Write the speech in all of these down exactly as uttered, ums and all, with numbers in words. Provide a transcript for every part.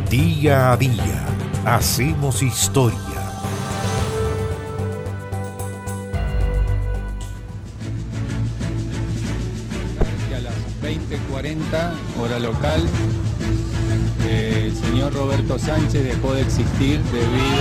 Día a día hacemos historia. A las veinte cuarenta, hora local, eh, el señor Roberto Sánchez dejó de existir debido...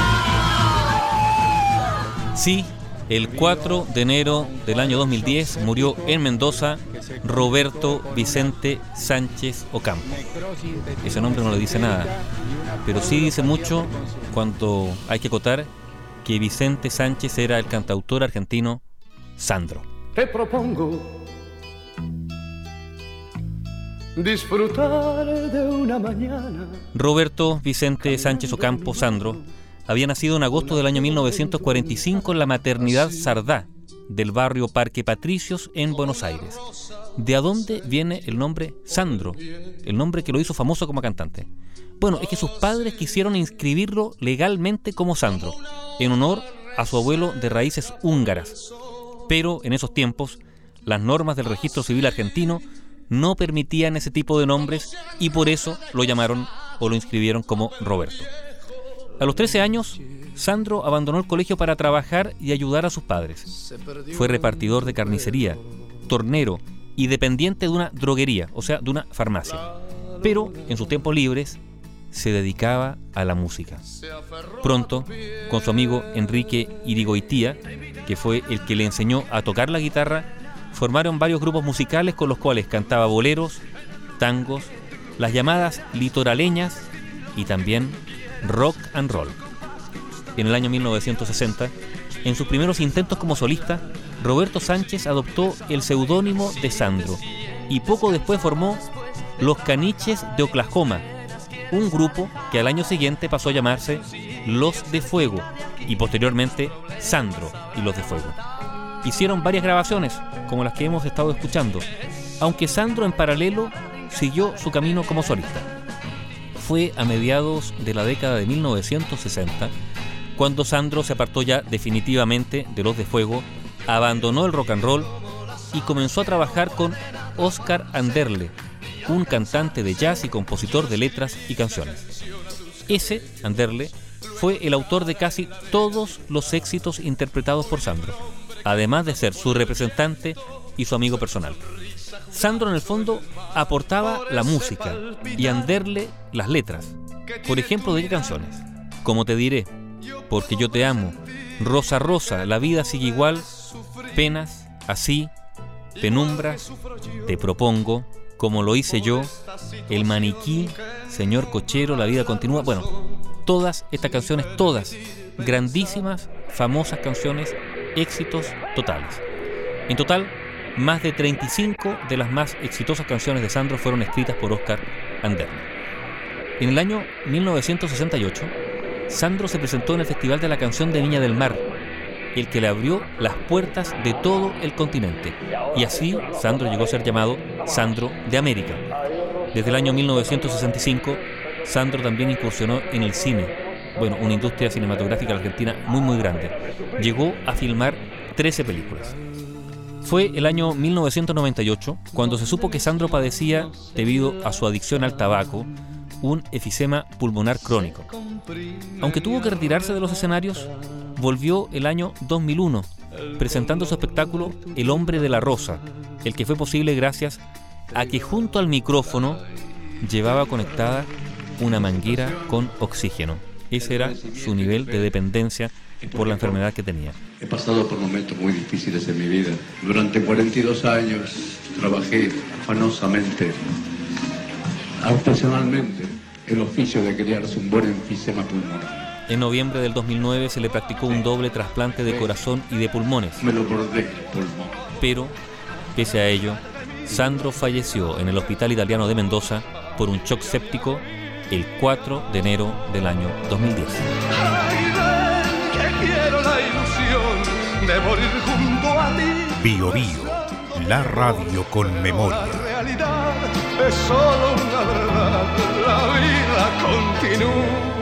Sí, el cuatro de enero del año dos mil diez murió en Mendoza Roberto Vicente Sánchez Ocampo. Ese nombre no le dice nada, pero sí dice mucho cuando hay que acotar que Vicente Sánchez era el cantautor argentino Sandro. Te propongo disfrutar de una mañana. Roberto Vicente Sánchez Ocampo Sandro había nacido en agosto del año mil novecientos cuarenta y cinco en la maternidad Sardá del barrio Parque Patricios en Buenos Aires. ¿De dónde viene el nombre Sandro? El nombre que lo hizo famoso como cantante. Bueno, es que sus padres quisieron inscribirlo legalmente como Sandro, en honor a su abuelo de raíces húngaras. Pero en esos tiempos, las normas del registro civil argentino no permitían ese tipo de nombres y por eso lo llamaron o lo inscribieron como Roberto. A los trece años, Sandro abandonó el colegio para trabajar y ayudar a sus padres. Fue repartidor de carnicería, tornero y dependiente de una droguería, o sea, de una farmacia. Pero en sus tiempos libres se dedicaba a la música. Pronto, con su amigo Enrique Irigoitía, que fue el que le enseñó a tocar la guitarra, formaron varios grupos musicales con los cuales cantaba boleros, tangos, las llamadas litoraleñas y también rock and roll. En el año mil novecientos sesenta, en sus primeros intentos como solista, Roberto Sánchez adoptó el seudónimo de Sandro y poco después formó Los Caniches de Oklahoma, un grupo que al año siguiente pasó a llamarse Los de Fuego y posteriormente Sandro y Los de Fuego. Hicieron varias grabaciones, como las que hemos estado escuchando, aunque Sandro en paralelo siguió su camino como solista. Fue a mediados de la década de mil novecientos sesenta cuando Sandro se apartó ya definitivamente de Los de Fuego, abandonó el rock and roll y comenzó a trabajar con Oscar Anderle, un cantante de jazz y compositor de letras y canciones. Ese, Anderle, fue el autor de casi todos los éxitos interpretados por Sandro, además de ser su representante y su amigo personal. Sandro en el fondo aportaba la música y Anderle las letras. Por ejemplo, ¿de qué canciones? Como te diré, Porque yo te amo, Rosa Rosa, La vida sigue igual, Penas, Así, Penumbras, Te propongo, Como lo hice yo, El maniquí, Señor cochero, La vida continúa. Bueno, todas estas canciones, todas grandísimas, famosas canciones, éxitos totales. En total, más de treinta y cinco de las más exitosas canciones de Sandro fueron escritas por Oscar Anderle. En el año mil novecientos sesenta y ocho, Sandro se presentó en el Festival de la Canción de Viña del Mar, el que le abrió las puertas de todo el continente. Y así Sandro llegó a ser llamado Sandro de América. Desde el año mil novecientos sesenta y cinco, Sandro también incursionó en el cine. Bueno, una industria cinematográfica argentina muy muy grande. Llegó a filmar trece películas. Fue el año mil novecientos noventa y ocho cuando se supo que Sandro padecía, debido a su adicción al tabaco, un efisema pulmonar crónico. Aunque tuvo que retirarse de los escenarios, volvió el año dos mil uno, presentando su espectáculo El hombre de la rosa, el que fue posible gracias a que junto al micrófono llevaba conectada una manguera con oxígeno. Ese era su nivel de dependencia por la enfermedad que tenía. He pasado por momentos muy difíciles en mi vida. Durante cuarenta y dos años trabajé afanosamente, artesanalmente, el oficio de criarse un buen enfisema pulmonar. En noviembre del dos mil nueve se le practicó un doble trasplante de corazón y de pulmones. Me lo bordé el pulmón. Pero, pese a ello, Sandro falleció en el Hospital Italiano de Mendoza por un shock séptico el cuatro de enero del año dos mil diez. Quiero la ilusión de morir junto a ti. Bio Bio, la radio con memoria. La realidad es solo una verdad, la vida continúa.